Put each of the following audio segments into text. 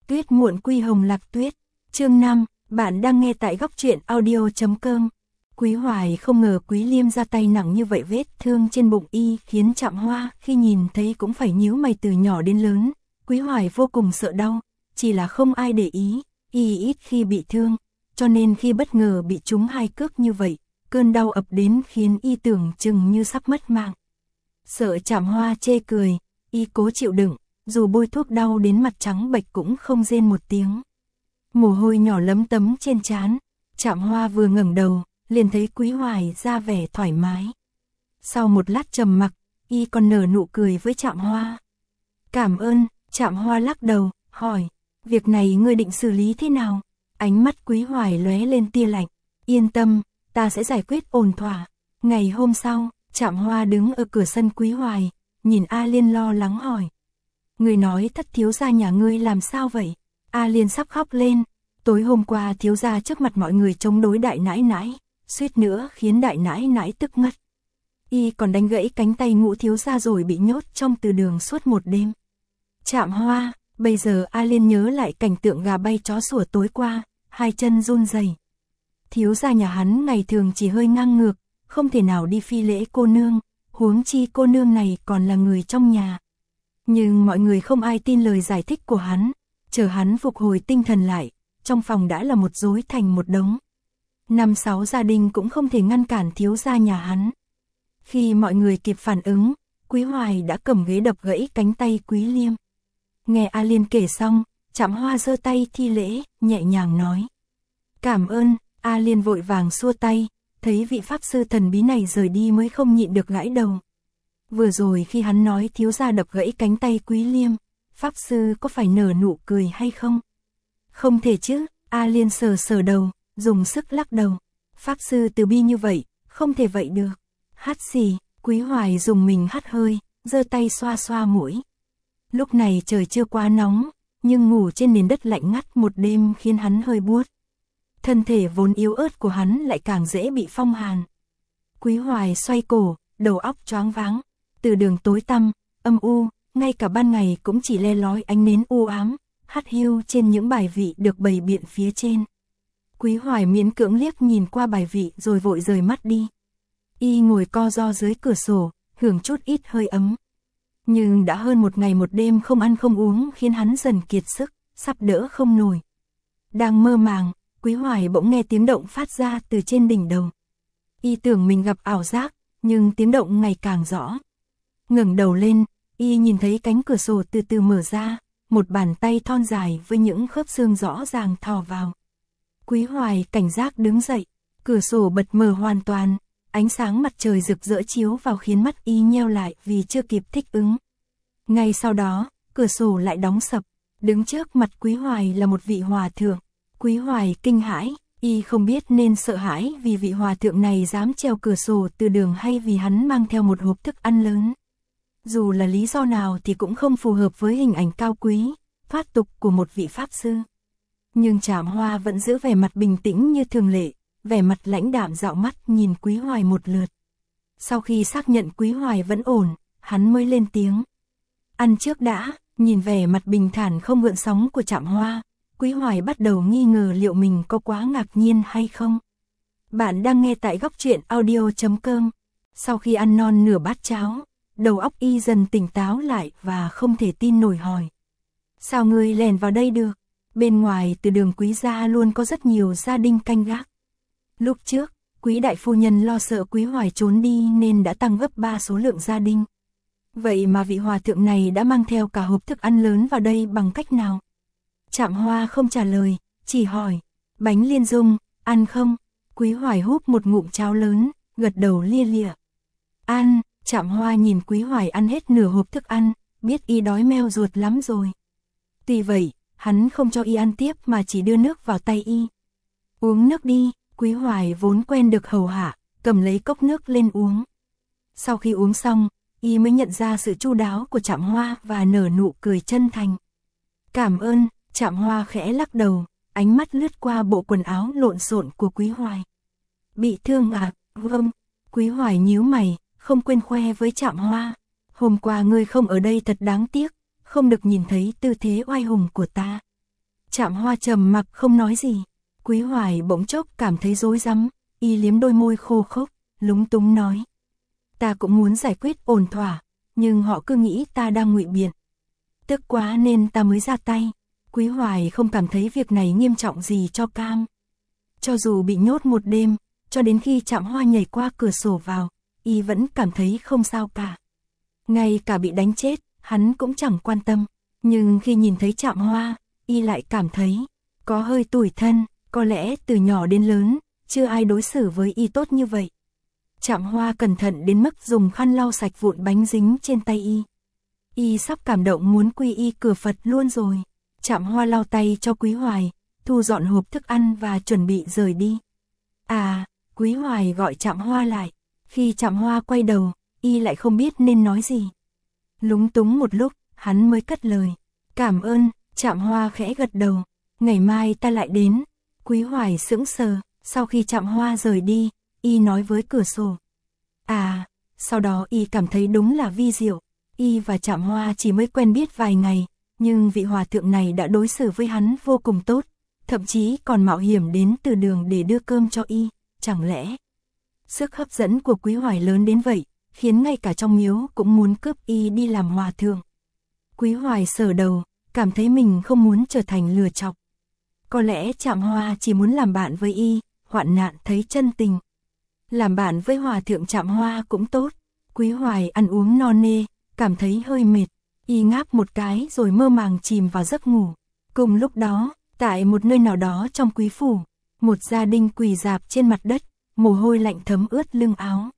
Tuyết muộn quy hồng lạc tuyết. Chương 5, bạn đang nghe tại góc truyện audio.com. Quý Hoài không ngờ Quý Liêm ra tay nặng như vậy, vết thương trên bụng y khiến Trạm Hoa khi nhìn thấy cũng phải nhíu mày từ nhỏ đến lớn. Quý Hoài vô cùng sợ đau, chỉ là không ai để ý, y ít khi bị thương, cho nên khi bất ngờ bị trúng 2 cước như vậy, cơn đau ập đến khiến y tưởng chừng như sắp mất mạng. Sợ Trạm Hoa chê cười, y cố chịu đựng, dù bôi thuốc đau đến mặt trắng bệch cũng không rên một tiếng. Mồ hôi nhỏ lấm tấm trên trán, Trạm Hoa vừa ngẩng đầu, liền thấy Quý Hoài ra vẻ thoải mái. Sau một lát trầm mặc, y còn nở nụ cười với Trạm Hoa. Cảm ơn. Trạm Hoa lắc đầu, hỏi, việc này ngươi định xử lý thế nào? Ánh mắt Quý Hoài lóe lên tia lạnh, yên tâm, ta sẽ giải quyết ổn thỏa. Ngày hôm sau, Trạm Hoa đứng ở cửa sân Quý Hoài, nhìn A Liên lo lắng hỏi. Ngươi nói thất thiếu gia nhà ngươi làm sao vậy? A Liên sắp khóc lên, tối hôm qua thiếu gia trước mặt mọi người chống đối đại nãi nãi, suýt nữa khiến đại nãi nãi tức ngất. Y còn đánh gãy cánh tay Ngũ thiếu gia rồi bị nhốt trong từ đường suốt một đêm. Trạm Hoa, bây giờ A Liên nhớ lại cảnh tượng gà bay chó sủa tối qua, hai chân run rẩy. Thiếu gia nhà hắn ngày thường chỉ hơi ngang ngược, không thể nào đi phi lễ cô nương, huống chi cô nương này còn là người trong nhà. Nhưng mọi người không ai tin lời giải thích của hắn, chờ hắn phục hồi tinh thần lại, trong phòng đã là một rối thành một đống. 5-6 gia đình cũng không thể ngăn cản thiếu gia nhà hắn. Khi mọi người kịp phản ứng, Quý Hoài đã cầm ghế đập gãy cánh tay Quý Liêm. Nghe A Liên kể xong, Trạm Hoa giơ tay thi lễ, nhẹ nhàng nói. Cảm ơn. A Liên vội vàng xua tay, thấy vị pháp sư thần bí này rời đi mới không nhịn được gãi đầu. Vừa rồi khi hắn nói thiếu gia đập gãy cánh tay Quý Liêm, pháp sư có phải nở nụ cười hay không? Không thể chứ. A Liên sờ sờ đầu, dùng sức lắc đầu. Pháp sư từ bi như vậy, không thể vậy được. Hắt xì. Quý Hoài dùng mình hắt hơi, giơ tay xoa xoa mũi. Lúc này trời chưa quá nóng, nhưng ngủ trên nền đất lạnh ngắt một đêm khiến hắn hơi buốt. Thân thể vốn yếu ớt của hắn lại càng dễ bị phong hàn. Quý Hoài xoay cổ, đầu óc choáng váng. Từ đường tối tăm, âm u, ngay cả ban ngày cũng chỉ le lói ánh nến u ám, hắt hiu trên những bài vị được bày biện phía trên. Quý Hoài miễn cưỡng liếc nhìn qua bài vị rồi vội rời mắt đi. Y ngồi co ro dưới cửa sổ, hưởng chút ít hơi ấm. Nhưng đã hơn một ngày một đêm không ăn không uống khiến hắn dần kiệt sức, sắp đỡ không nổi. Đang mơ màng, Quý Hoài bỗng nghe tiếng động phát ra từ trên đỉnh đầu. Y tưởng mình gặp ảo giác, nhưng tiếng động ngày càng rõ. Ngẩng đầu lên, y nhìn thấy cánh cửa sổ từ từ mở ra, một bàn tay thon dài với những khớp xương rõ ràng thò vào. Quý Hoài cảnh giác đứng dậy, cửa sổ bật mở hoàn toàn, ánh sáng mặt trời rực rỡ chiếu vào khiến mắt y nheo lại vì chưa kịp thích ứng. Ngay sau đó, cửa sổ lại đóng sập, đứng trước mặt Quý Hoài là một vị hòa thượng. Quý Hoài kinh hãi, y không biết nên sợ hãi vì vị hòa thượng này dám trèo cửa sổ từ đường hay vì hắn mang theo một hộp thức ăn lớn. Dù là lý do nào thì cũng không phù hợp với hình ảnh cao quý, thoát tục của một vị pháp sư. Nhưng Trạm Hoa vẫn giữ vẻ mặt bình tĩnh như thường lệ, vẻ mặt lãnh đạm dạo mắt nhìn Quý Hoài một lượt. Sau khi xác nhận Quý Hoài vẫn ổn, hắn mới lên tiếng. Ăn trước đã. Nhìn vẻ mặt bình thản không gợn sóng của Trạm Hoa, Quý Hoài bắt đầu nghi ngờ liệu mình có quá ngạc nhiên hay không. Bạn đang nghe tại góc truyện audio.com. Sau khi ăn non nửa bát cháo, đầu óc y dần tỉnh táo lại và không thể tin nổi hỏi. Sao ngươi lèn vào đây được? Bên ngoài từ đường Quý gia luôn có rất nhiều gia đình canh gác. Lúc trước, Quý đại phu nhân lo sợ Quý Hoài trốn đi nên đã tăng gấp 3 số lượng gia đình. Vậy mà vị hòa thượng này đã mang theo cả hộp thức ăn lớn vào đây bằng cách nào? Trạm Hoa không trả lời, chỉ hỏi, bánh liên dung, ăn không? Quý Hoài húp một ngụm cháo lớn, gật đầu lia lịa. Ăn. Trạm Hoa nhìn Quý Hoài ăn hết nửa hộp thức ăn, biết y đói meo ruột lắm rồi. Tuy vậy, hắn không cho y ăn tiếp mà chỉ đưa nước vào tay y. Uống nước đi. Quý Hoài vốn quen được hầu hạ, cầm lấy cốc nước lên uống. Sau khi uống xong, y mới nhận ra sự chu đáo của Trạm Hoa và nở nụ cười chân thành. Cảm ơn. Trạm Hoa khẽ lắc đầu, ánh mắt lướt qua bộ quần áo lộn xộn của Quý Hoài. Bị thương à? Vâng. Quý Hoài nhíu mày, không quên khoe với Trạm Hoa. Hôm qua ngươi không ở đây thật đáng tiếc, không được nhìn thấy tư thế oai hùng của ta. Trạm Hoa trầm mặc không nói gì. Quý Hoài bỗng chốc cảm thấy rối rắm, y liếm đôi môi khô khốc, lúng túng nói. Ta cũng muốn giải quyết ổn thỏa, nhưng họ cứ nghĩ ta đang ngụy biện. Tức quá nên ta mới ra tay. Quý Hoài không cảm thấy việc này nghiêm trọng gì cho cam. Cho dù bị nhốt một đêm, cho đến khi Trạm Hoa nhảy qua cửa sổ vào, y vẫn cảm thấy không sao cả. Ngay cả bị đánh chết, hắn cũng chẳng quan tâm. Nhưng khi nhìn thấy Trạm Hoa, y lại cảm thấy có hơi tủi thân, có lẽ từ nhỏ đến lớn, chưa ai đối xử với y tốt như vậy. Trạm Hoa cẩn thận đến mức dùng khăn lau sạch vụn bánh dính trên tay y. Y sắp cảm động muốn quy y cửa Phật luôn rồi. Trạm Hoa lau tay cho Quý Hoài, thu dọn hộp thức ăn và chuẩn bị rời đi. À, Quý Hoài gọi Trạm Hoa lại. Khi Trạm Hoa quay đầu, y lại không biết nên nói gì. Lúng túng một lúc, hắn mới cất lời. Cảm ơn. Trạm Hoa khẽ gật đầu. Ngày mai ta lại đến. Quý Hoài sững sờ. Sau khi Trạm Hoa rời đi, y nói với cửa sổ. À, sau đó y cảm thấy đúng là vi diệu. Y và Trạm Hoa chỉ mới quen biết vài ngày, nhưng vị hòa thượng này đã đối xử với hắn vô cùng tốt, thậm chí còn mạo hiểm đến từ đường để đưa cơm cho y. Chẳng lẽ sức hấp dẫn của Quý Hoài lớn đến vậy, khiến ngay cả trong miếu cũng muốn cướp y đi làm hòa thượng. Quý Hoài sờ đầu, cảm thấy mình không muốn trở thành lừa chọc. Có lẽ Trạm Hoa chỉ muốn làm bạn với y, hoạn nạn thấy chân tình. Làm bạn với hòa thượng Trạm Hoa cũng tốt. Quý Hoài ăn uống no nê, cảm thấy hơi mệt. Y ngáp một cái rồi mơ màng chìm vào giấc ngủ. Cùng lúc đó, tại một nơi nào đó trong quý phủ, một gia đình quỳ rạp trên mặt đất, mồ hôi lạnh thấm ướt lưng áo.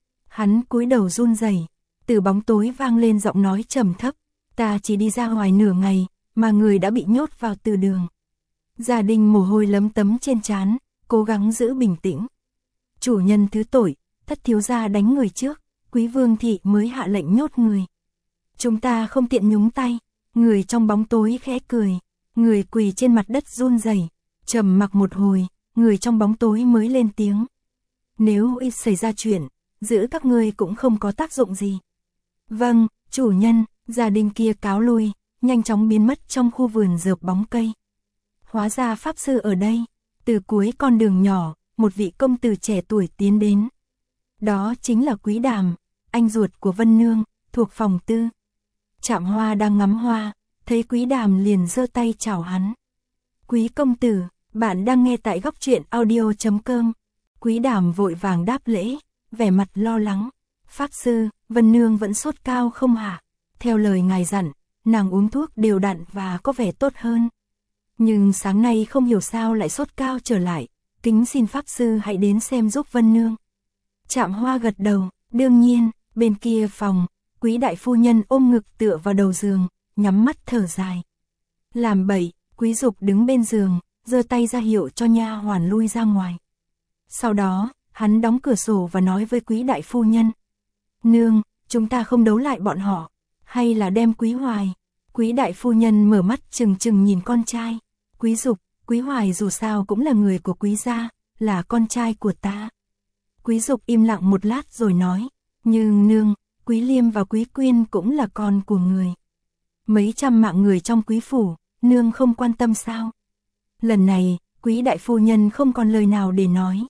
Hắn cúi đầu run rẩy, từ bóng tối vang lên giọng nói trầm thấp. Ta chỉ đi ra ngoài nửa ngày, mà người đã bị nhốt vào từ đường. Gia đình mồ hôi lấm tấm trên trán, cố gắng giữ bình tĩnh. Chủ nhân thứ tội, thất thiếu gia đánh người trước, quý vương thị mới hạ lệnh nhốt người. Chúng ta không tiện nhúng tay. Người trong bóng tối khẽ cười. Người quỳ trên mặt đất run rẩy, trầm mặc một hồi, người trong bóng tối mới lên tiếng. Nếu ít xảy ra chuyện, giữ các ngươi cũng không có tác dụng gì. Vâng, chủ nhân. Gia đình kia cáo lui, nhanh chóng biến mất trong khu vườn rợp bóng cây. Hóa ra pháp sư ở đây. Từ cuối con đường nhỏ, một vị công tử trẻ tuổi tiến đến. Đó chính là Quý Đàm, anh ruột của Vân Nương, thuộc phòng tư. Trạm Hoa đang ngắm hoa, thấy Quý Đàm liền giơ tay chào hắn. Quý công tử, bạn đang nghe tại góc truyện audio.com. Quý Đàm vội vàng đáp lễ, vẻ mặt lo lắng. Pháp sư, Vân Nương vẫn sốt cao không hả? Theo lời ngài dặn, nàng uống thuốc đều đặn và có vẻ tốt hơn. Nhưng sáng nay không hiểu sao lại sốt cao trở lại, kính xin pháp sư hãy đến xem giúp Vân Nương. Trạm Hoa gật đầu, đương nhiên. Bên kia phòng, Quý đại phu nhân ôm ngực tựa vào đầu giường, nhắm mắt thở dài. Làm bậy, Quý Dục đứng bên giường, giơ tay ra hiệu cho nha hoàn lui ra ngoài. Sau đó, hắn đóng cửa sổ và nói với Quý đại phu nhân. Nương, chúng ta không đấu lại bọn họ, hay là đem Quý Hoài. Quý đại phu nhân mở mắt trừng trừng nhìn con trai. Quý Dục, Quý Hoài dù sao cũng là người của Quý gia, là con trai của ta. Quý Dục im lặng một lát rồi nói. Nhưng nương, Quý Liêm và Quý Quyên cũng là con của người. Mấy trăm mạng người trong quý phủ, nương không quan tâm sao? Lần này, Quý đại phu nhân không còn lời nào để nói.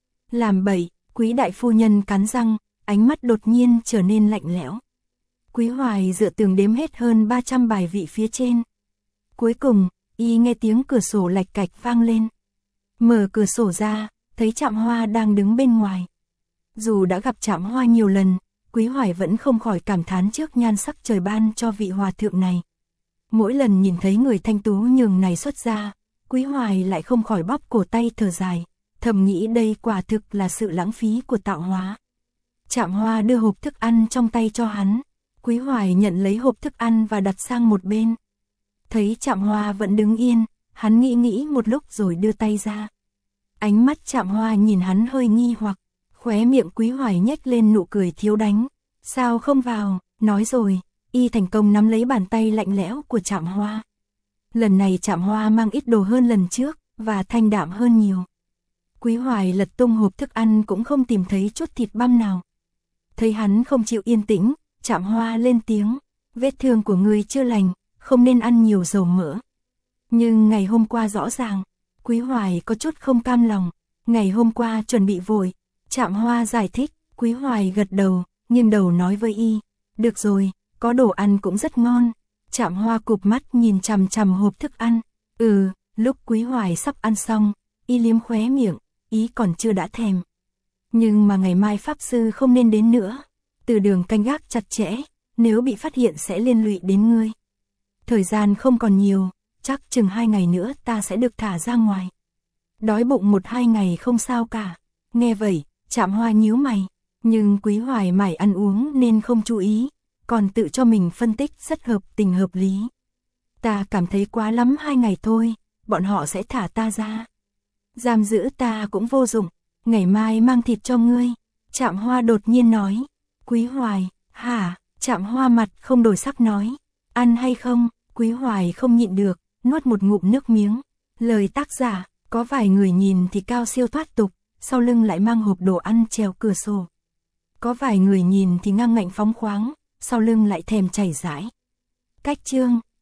Làm bậy, Quý đại phu nhân cắn răng, ánh mắt đột nhiên trở nên lạnh lẽo. Quý Hoài dựa tường đếm hết hơn 300 bài vị phía trên. Cuối cùng, y nghe tiếng cửa sổ lạch cạch vang lên. Mở cửa sổ ra, thấy Trạm Hoa đang đứng bên ngoài. Dù đã gặp Trạm Hoa nhiều lần, Quý Hoài vẫn không khỏi cảm thán trước nhan sắc trời ban cho vị hòa thượng này. Mỗi lần nhìn thấy người thanh tú nhường này xuất ra, Quý Hoài lại không khỏi bóp cổ tay thở dài, thầm nghĩ đây quả thực là sự lãng phí của tạo hóa. Trạm Hoa đưa hộp thức ăn trong tay cho hắn. Quý Hoài nhận lấy hộp thức ăn và đặt sang một bên. Thấy Trạm Hoa vẫn đứng yên, hắn nghĩ một lúc rồi đưa tay ra. Ánh mắt Trạm Hoa nhìn hắn hơi nghi hoặc, khóe miệng Quý Hoài nhếch lên nụ cười thiếu đánh. Sao không vào? Nói rồi, y thành công nắm lấy bàn tay lạnh lẽo của Trạm Hoa. Lần này Trạm Hoa mang ít đồ hơn lần trước, và thanh đạm hơn nhiều. Quý Hoài lật tung hộp thức ăn cũng không tìm thấy chút thịt băm nào. Thấy hắn không chịu yên tĩnh, Trạm Hoa lên tiếng. Vết thương của ngươi chưa lành, không nên ăn nhiều dầu mỡ. Nhưng ngày hôm qua rõ ràng, Quý Hoài có chút không cam lòng, ngày hôm qua chuẩn bị vội, Trạm Hoa giải thích, Quý Hoài gật đầu, nghiêng đầu nói với y, được rồi, có đồ ăn cũng rất ngon. Trạm Hoa cụp mắt nhìn chằm chằm hộp thức ăn, lúc Quý Hoài sắp ăn xong, y liếm khóe miệng, ý còn chưa đã thèm. Nhưng mà ngày mai Pháp Sư không nên đến nữa, Từ Đường canh gác chặt chẽ, nếu bị phát hiện sẽ liên lụy đến ngươi. Thời gian không còn nhiều, chắc chừng 2 ngày nữa ta sẽ được thả ra ngoài. Đói bụng 1-2 ngày không sao cả. Nghe vậy, Trạm Hoa nhíu mày, nhưng Quý Hoài mải ăn uống nên không chú ý, còn tự cho mình phân tích rất hợp tình hợp lý. Ta cảm thấy quá lắm 2 ngày thôi, bọn họ sẽ thả ta ra. Giam giữ ta cũng vô dụng, ngày mai mang thịt cho ngươi. Trạm Hoa đột nhiên nói. Quý Hoài, hả? Trạm Hoa mặt không đổi sắc nói. Ăn hay không? Quý Hoài không nhịn được, nuốt một ngụm nước miếng. Lời tác giả, có vài người nhìn thì cao siêu thoát tục, sau lưng lại mang hộp đồ ăn treo cửa sổ. Có vài người nhìn thì ngang ngạnh phóng khoáng, sau lưng lại thèm chảy rãi. Cách chương